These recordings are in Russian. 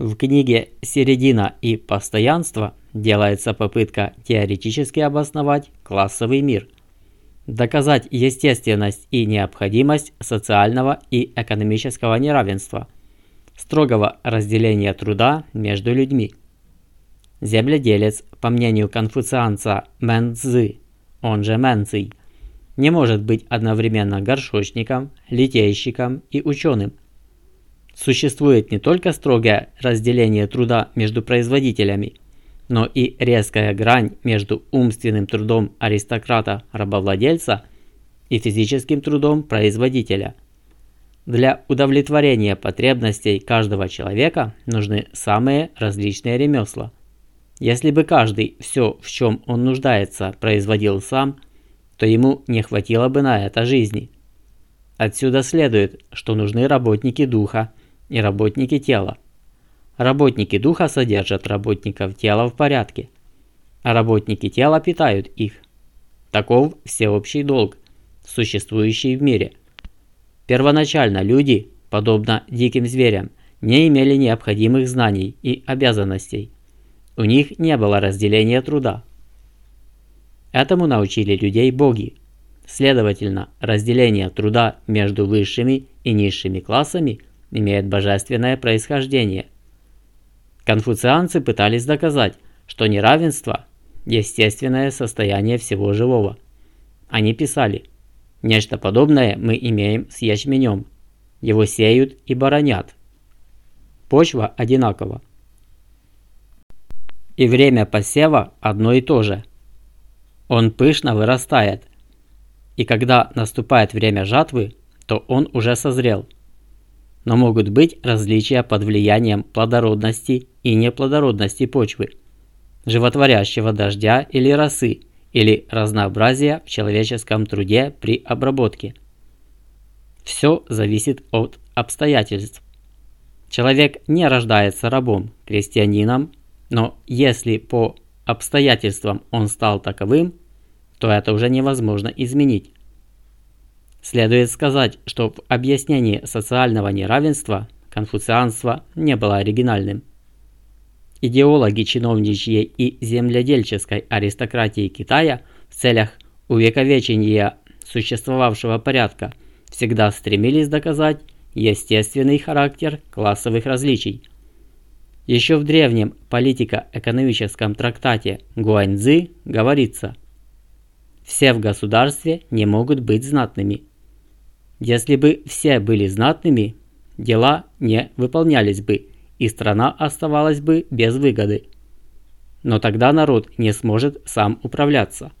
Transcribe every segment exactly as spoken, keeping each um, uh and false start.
В книге «Середина и постоянство» делается попытка теоретически обосновать классовый мир, доказать естественность и необходимость социального и экономического неравенства, строгого разделения труда между людьми. Земледелец, по мнению конфуцианца Мэн Цзы, он же Мэнций, не может быть одновременно горшочником, литейщиком и ученым. Существует не только строгое разделение труда между производителями, но и резкая грань между умственным трудом аристократа-рабовладельца и физическим трудом производителя. Для удовлетворения потребностей каждого человека нужны самые различные ремесла. Если бы каждый все, в чем он нуждается, производил сам, то ему не хватило бы на это жизни. Отсюда следует, что нужны работники духа и работники тела. Работники духа содержат работников тела в порядке, а работники тела питают их. Таков всеобщий долг, существующий в мире. Первоначально люди, подобно диким зверям, не имели необходимых знаний и обязанностей. У них не было разделения труда. Этому научили людей боги. Следовательно, разделение труда между высшими и низшими классами имеет божественное происхождение. Конфуцианцы пытались доказать, что неравенство – естественное состояние всего живого. Они писали: «Нечто подобное мы имеем с ячменем. Его сеют и боронят. Почва одинакова. И время посева одно и то же. Он пышно вырастает, и когда наступает время жатвы, то он уже созрел. Но могут быть различия под влиянием плодородности и неплодородности почвы, животворящего дождя или росы, или разнообразия в человеческом труде при обработке. Все зависит от обстоятельств. Человек не рождается рабом, крестьянином, но если по обстоятельствам он стал таковым, то это уже невозможно изменить. Следует сказать, что в объяснении социального неравенства конфуцианство не было оригинальным. Идеологи чиновничьей и земледельческой аристократии Китая в целях увековечения существовавшего порядка всегда стремились доказать естественный характер классовых различий. Еще в древнем политико-экономическом трактате Гуаньцзы говорится: «Все в государстве не могут быть знатными». Если бы все были знатными, дела не выполнялись бы, и страна оставалась бы без выгоды. Но тогда народ не сможет сам управляться.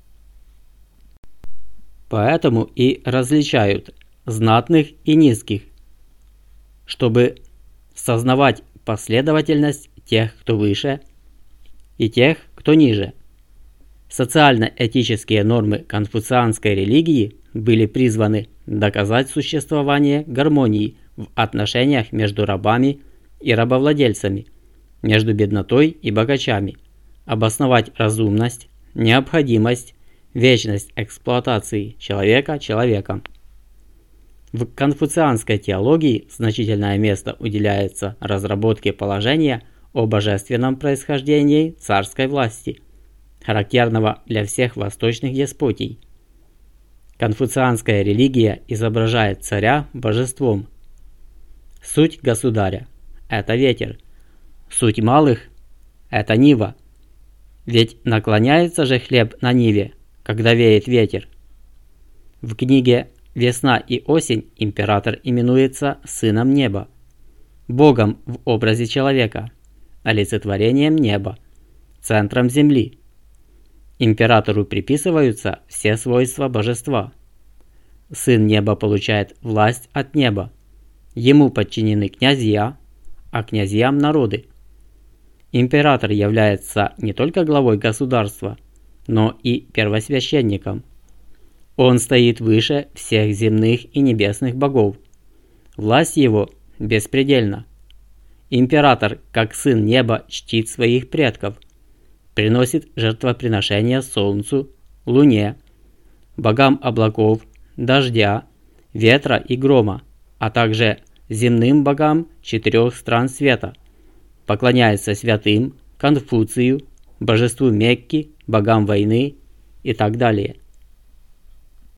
Поэтому и различают знатных и низких, чтобы сознавать последовательность тех, кто выше, и тех, кто ниже. Социально-этические нормы конфуцианской религии были призваны доказать существование гармонии в отношениях между рабами и рабовладельцами, между беднотой и богачами, обосновать разумность, необходимость, вечность эксплуатации человека человеком. В конфуцианской теологии значительное место уделяется разработке положения о божественном происхождении царской власти, характерного для всех восточных деспотий. Конфуцианская религия изображает царя божеством. Суть государя – это ветер, суть малых – это нива. Ведь наклоняется же хлеб на ниве, когда веет ветер. В книге «Весна и осень» император именуется сыном неба, богом в образе человека, олицетворением неба, центром земли. Императору приписываются все свойства божества. Сын неба получает власть от неба. Ему подчинены князья, а князьям народы. Император является не только главой государства, но и первосвященником. Он стоит выше всех земных и небесных богов. Власть его беспредельна. Император, как сын неба, чтит своих предков, приносит жертвоприношения солнцу, луне, богам облаков, дождя, ветра и грома, а также земным богам четырех стран света, поклоняется святым, Конфуцию, божеству Мекки, богам войны и так далее.